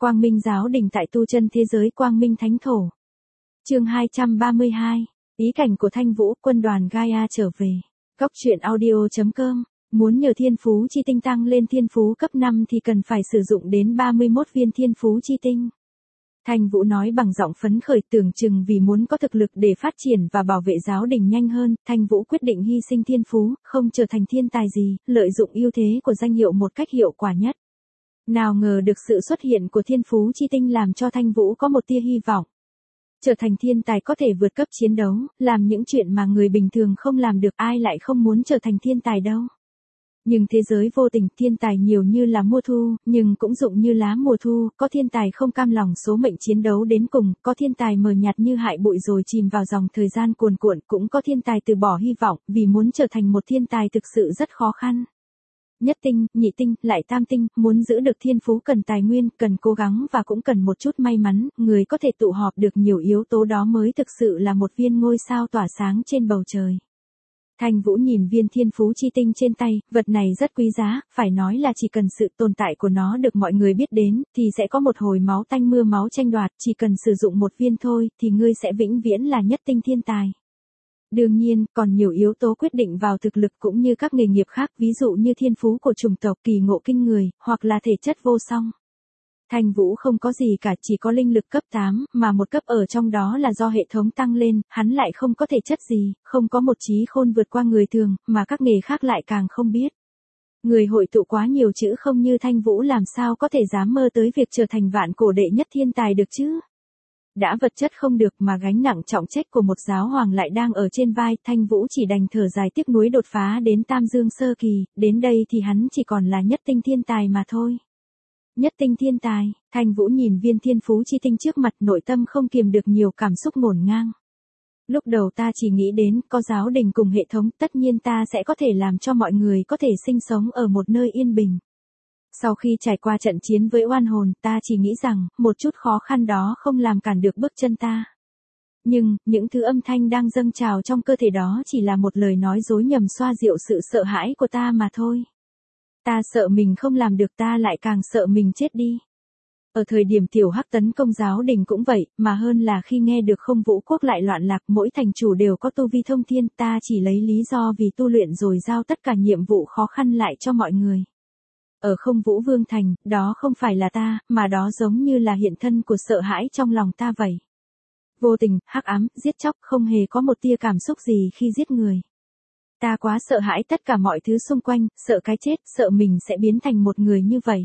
Quang Minh giáo đình tại tu chân thế giới Quang Minh Thánh Thổ. Chương 232, ý cảnh của Thanh Vũ, quân đoàn Gaia trở về. Góc truyện audio.com. Muốn nhờ thiên phú chi tinh tăng lên thiên phú cấp 5 thì cần phải sử dụng đến 31 viên thiên phú chi tinh. Thanh Vũ nói bằng giọng phấn khởi, tưởng chừng vì muốn có thực lực để phát triển và bảo vệ giáo đình nhanh hơn, Thanh Vũ quyết định hy sinh thiên phú, không trở thành thiên tài gì, lợi dụng ưu thế của danh hiệu một cách hiệu quả nhất. Nào ngờ được sự xuất hiện của thiên phú chi tinh làm cho Thanh Vũ có một tia hy vọng. Trở thành thiên tài có thể vượt cấp chiến đấu, làm những chuyện mà người bình thường không làm được, ai lại không muốn trở thành thiên tài đâu. Nhưng thế giới vô tình, thiên tài nhiều như là mùa thu, nhưng cũng rụng như lá mùa thu, có thiên tài không cam lòng số mệnh chiến đấu đến cùng, có thiên tài mờ nhạt như hại bụi rồi chìm vào dòng thời gian cuồn cuộn, cũng có thiên tài từ bỏ hy vọng, vì muốn trở thành một thiên tài thực sự rất khó khăn. Nhất tinh, nhị tinh, lại tam tinh, muốn giữ được thiên phú cần tài nguyên, cần cố gắng và cũng cần một chút may mắn, người có thể tụ họp được nhiều yếu tố đó mới thực sự là một viên ngôi sao tỏa sáng trên bầu trời. Thanh Vũ nhìn viên thiên phú chi tinh trên tay, vật này rất quý giá, phải nói là chỉ cần sự tồn tại của nó được mọi người biết đến, thì sẽ có một hồi máu tanh mưa máu tranh đoạt, chỉ cần sử dụng một viên thôi, thì ngươi sẽ vĩnh viễn là nhất tinh thiên tài. Đương nhiên, còn nhiều yếu tố quyết định vào thực lực cũng như các nghề nghiệp khác, ví dụ như thiên phú của chủng tộc, kỳ ngộ kinh người, hoặc là thể chất vô song. Thanh Vũ không có gì cả, chỉ có linh lực cấp 8, mà một cấp ở trong đó là do hệ thống tăng lên, hắn lại không có thể chất gì, không có một trí khôn vượt qua người thường, mà các nghề khác lại càng không biết. Người hội tụ quá nhiều chữ không như Thanh Vũ làm sao có thể dám mơ tới việc trở thành vạn cổ đệ nhất thiên tài được chứ? Đã vật chất không được mà gánh nặng trọng trách của một giáo hoàng lại đang ở trên vai, Thanh Vũ chỉ đành thở dài tiếc nuối đột phá đến Tam Dương sơ kỳ, đến đây thì hắn chỉ còn là nhất tinh thiên tài mà thôi. Nhất tinh thiên tài, Thanh Vũ nhìn viên thiên phú chi tinh trước mặt, nội tâm không kiềm được nhiều cảm xúc ngổn ngang. Lúc đầu ta chỉ nghĩ đến, có giáo đình cùng hệ thống, tất nhiên ta sẽ có thể làm cho mọi người có thể sinh sống ở một nơi yên bình. Sau khi trải qua trận chiến với oan hồn, ta chỉ nghĩ rằng, một chút khó khăn đó không làm cản được bước chân ta. Nhưng, những thứ âm thanh đang dâng trào trong cơ thể đó chỉ là một lời nói dối nhằm xoa dịu sự sợ hãi của ta mà thôi. Ta sợ mình không làm được, ta lại càng sợ mình chết đi. Ở thời điểm Tiểu Hắc tấn công giáo đình cũng vậy, mà hơn là khi nghe được Không Vũ Quốc lại loạn lạc, mỗi thành chủ đều có tu vi thông thiên, ta chỉ lấy lý do vì tu luyện rồi giao tất cả nhiệm vụ khó khăn lại cho mọi người. Ở Không Vũ Vương Thành, đó không phải là ta, mà đó giống như là hiện thân của sợ hãi trong lòng ta vậy. Vô tình, hắc ám, giết chóc, không hề có một tia cảm xúc gì khi giết người. Ta quá sợ hãi tất cả mọi thứ xung quanh, sợ cái chết, sợ mình sẽ biến thành một người như vậy.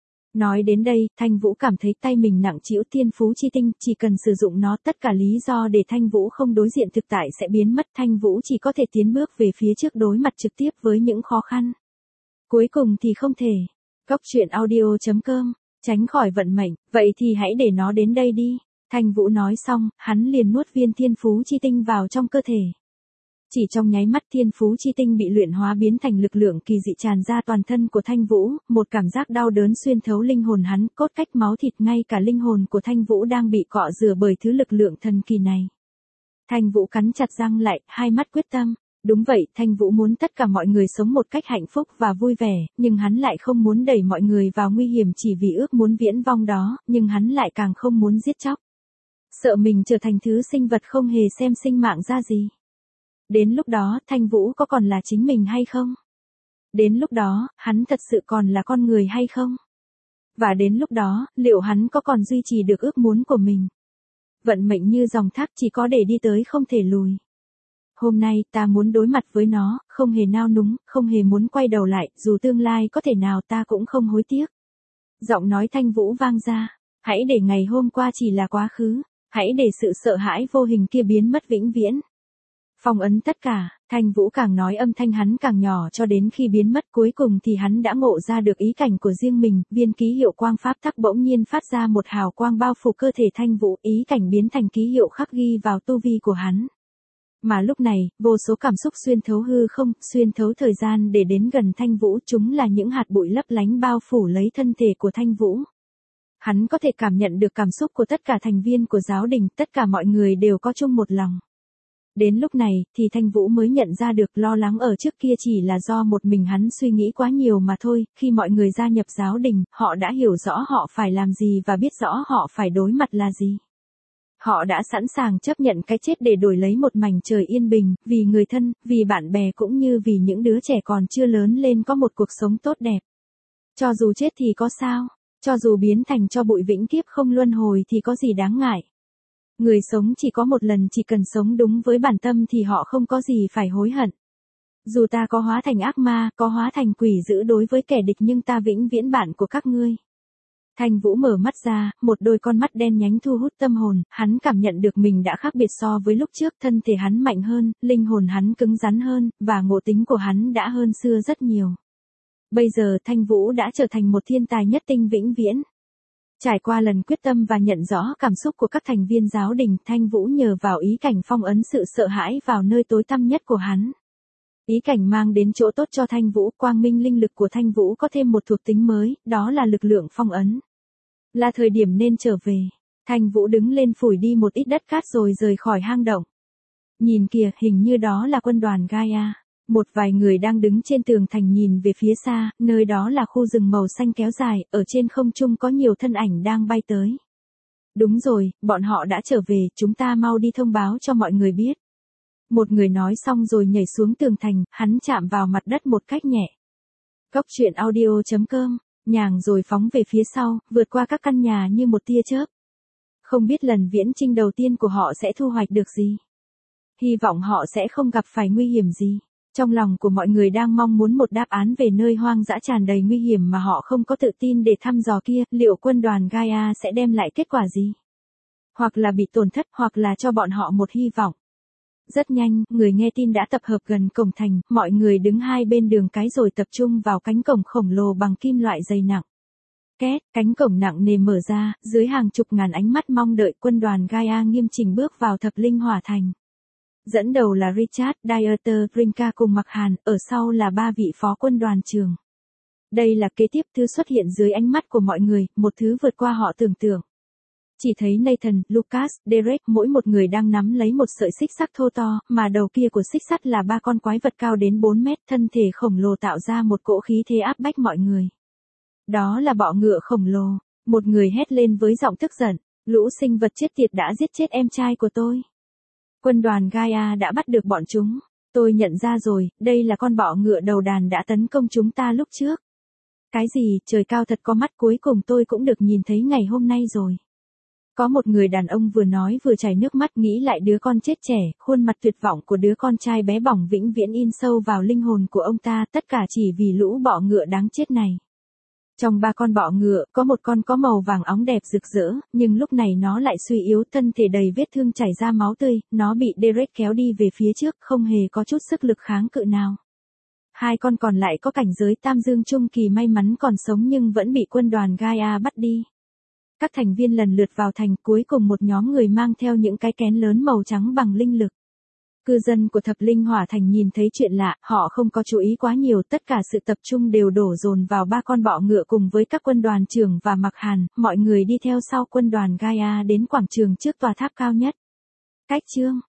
Nói đến đây, Thanh Vũ cảm thấy tay mình nặng trĩu, thiên phú chi tinh, chỉ cần sử dụng nó, tất cả lý do để Thanh Vũ không đối diện thực tại sẽ biến mất, Thanh Vũ chỉ có thể tiến bước về phía trước, đối mặt trực tiếp với những khó khăn. Cuối cùng thì không thể. Góc truyện audio.com, tránh khỏi vận mệnh, vậy thì hãy để nó đến đây đi. Thanh Vũ nói xong, hắn liền nuốt viên thiên phú chi tinh vào trong cơ thể. Chỉ trong nháy mắt, thiên phú chi tinh bị luyện hóa biến thành lực lượng kỳ dị tràn ra toàn thân của Thanh Vũ, một cảm giác đau đớn xuyên thấu linh hồn hắn, cốt cách máu thịt, ngay cả linh hồn của Thanh Vũ đang bị cọ rửa bởi thứ lực lượng thần kỳ này. Thanh Vũ cắn chặt răng lại, hai mắt quyết tâm. Đúng vậy, Thanh Vũ muốn tất cả mọi người sống một cách hạnh phúc và vui vẻ, nhưng hắn lại không muốn đẩy mọi người vào nguy hiểm chỉ vì ước muốn viễn vong đó, nhưng hắn lại càng không muốn giết chóc. Sợ mình trở thành thứ sinh vật không hề xem sinh mạng ra gì. Đến lúc đó, Thanh Vũ có còn là chính mình hay không? Đến lúc đó, hắn thật sự còn là con người hay không? Và đến lúc đó, liệu hắn có còn duy trì được ước muốn của mình? Vận mệnh như dòng thác, chỉ có để đi tới không thể lùi. Hôm nay, ta muốn đối mặt với nó, không hề nao núng, không hề muốn quay đầu lại, dù tương lai có thể nào ta cũng không hối tiếc. Giọng nói Thanh Vũ vang ra, hãy để ngày hôm qua chỉ là quá khứ, hãy để sự sợ hãi vô hình kia biến mất vĩnh viễn. Phong ấn tất cả, Thanh Vũ càng nói âm thanh hắn càng nhỏ cho đến khi biến mất, cuối cùng thì hắn đã ngộ ra được ý cảnh của riêng mình, viên ký hiệu quang pháp tắc bỗng nhiên phát ra một hào quang bao phủ cơ thể Thanh Vũ, ý cảnh biến thành ký hiệu khắc ghi vào tu vi của hắn. Mà lúc này, vô số cảm xúc xuyên thấu hư không, xuyên thấu thời gian để đến gần Thanh Vũ, chúng là những hạt bụi lấp lánh bao phủ lấy thân thể của Thanh Vũ. Hắn có thể cảm nhận được cảm xúc của tất cả thành viên của giáo đình, tất cả mọi người đều có chung một lòng. Đến lúc này, thì Thanh Vũ mới nhận ra được lo lắng ở trước kia chỉ là do một mình hắn suy nghĩ quá nhiều mà thôi, khi mọi người gia nhập giáo đình, họ đã hiểu rõ họ phải làm gì và biết rõ họ phải đối mặt là gì. Họ đã sẵn sàng chấp nhận cái chết để đổi lấy một mảnh trời yên bình, vì người thân, vì bạn bè cũng như vì những đứa trẻ còn chưa lớn lên có một cuộc sống tốt đẹp. Cho dù chết thì có sao, cho dù biến thành tro bụi vĩnh kiếp không luân hồi thì có gì đáng ngại. Người sống chỉ có một lần, chỉ cần sống đúng với bản tâm thì họ không có gì phải hối hận. Dù ta có hóa thành ác ma, có hóa thành quỷ dữ đối với kẻ địch nhưng ta vĩnh viễn bạn của các ngươi. Thanh Vũ mở mắt ra, một đôi con mắt đen nhánh thu hút tâm hồn, hắn cảm nhận được mình đã khác biệt so với lúc trước, thân thể hắn mạnh hơn, linh hồn hắn cứng rắn hơn, và ngộ tính của hắn đã hơn xưa rất nhiều. Bây giờ Thanh Vũ đã trở thành một thiên tài nhất tinh vĩnh viễn. Trải qua lần quyết tâm và nhận rõ cảm xúc của các thành viên giáo đình, Thanh Vũ nhờ vào ý cảnh phong ấn sự sợ hãi vào nơi tối tăm nhất của hắn. Ý cảnh mang đến chỗ tốt cho Thanh Vũ, quang minh linh lực của Thanh Vũ có thêm một thuộc tính mới, đó là lực lượng phong ấn. Là thời điểm nên trở về. Thanh Vũ đứng lên phủi đi một ít đất cát rồi rời khỏi hang động. Nhìn kìa, hình như đó là quân đoàn Gaia. Một vài người đang đứng trên tường thành nhìn về phía xa, nơi đó là khu rừng màu xanh kéo dài, ở trên không trung có nhiều thân ảnh đang bay tới. Đúng rồi, bọn họ đã trở về, chúng ta mau đi thông báo cho mọi người biết. Một người nói xong rồi nhảy xuống tường thành, hắn chạm vào mặt đất một cách nhẹ. Góc truyện audio.com, nhàng rồi phóng về phía sau, vượt qua các căn nhà như một tia chớp. Không biết lần viễn chinh đầu tiên của họ sẽ thu hoạch được gì. Hy vọng họ sẽ không gặp phải nguy hiểm gì. Trong lòng của mọi người đang mong muốn một đáp án về nơi hoang dã tràn đầy nguy hiểm mà họ không có tự tin để thăm dò kia, liệu quân đoàn Gaia sẽ đem lại kết quả gì? Hoặc là bị tổn thất, hoặc là cho bọn họ một hy vọng. Rất nhanh, người nghe tin đã tập hợp gần cổng thành, mọi người đứng hai bên đường cái rồi tập trung vào cánh cổng khổng lồ bằng kim loại dày nặng. Két, cánh cổng nặng nề mở ra, dưới hàng chục ngàn ánh mắt mong đợi quân đoàn Gaia nghiêm chỉnh bước vào thập linh hỏa thành. Dẫn đầu là Richard, Dieter, Brinka cùng Mạc Hàn, ở sau là ba vị phó quân đoàn trưởng. Đây là kế tiếp thứ xuất hiện dưới ánh mắt của mọi người, một thứ vượt qua họ tưởng tượng. Chỉ thấy Nathan, Lucas, Derek, mỗi một người đang nắm lấy một sợi xích sắt thô to, mà đầu kia của xích sắt là ba con quái vật cao đến 4 mét, thân thể khổng lồ tạo ra một cỗ khí thế áp bách mọi người. Đó là bọ ngựa khổng lồ. Một người hét lên với giọng tức giận, lũ sinh vật chết tiệt đã giết chết em trai của tôi. Quân đoàn Gaia đã bắt được bọn chúng. Tôi nhận ra rồi, đây là con bọ ngựa đầu đàn đã tấn công chúng ta lúc trước. Cái gì, trời cao thật có mắt, cuối cùng tôi cũng được nhìn thấy ngày hôm nay rồi. Có một người đàn ông vừa nói vừa chảy nước mắt, nghĩ lại đứa con chết trẻ, khuôn mặt tuyệt vọng của đứa con trai bé bỏng vĩnh viễn in sâu vào linh hồn của ông ta, tất cả chỉ vì lũ bọ ngựa đáng chết này. Trong ba con bọ ngựa, có một con có màu vàng óng đẹp rực rỡ, nhưng lúc này nó lại suy yếu, thân thể đầy vết thương chảy ra máu tươi, nó bị Derek kéo đi về phía trước, không hề có chút sức lực kháng cự nào. Hai con còn lại có cảnh giới tam dương trung kỳ may mắn còn sống nhưng vẫn bị quân đoàn Gaia bắt đi. Các thành viên lần lượt vào thành, cuối cùng một nhóm người mang theo những cái kén lớn màu trắng bằng linh lực. Cư dân của thập linh hỏa thành nhìn thấy chuyện lạ, họ không có chú ý quá nhiều, tất cả sự tập trung đều đổ dồn vào ba con bọ ngựa cùng với các quân đoàn trưởng và Mạc Hàn, mọi người đi theo sau quân đoàn Gaia đến quảng trường trước tòa tháp cao nhất. Cách chương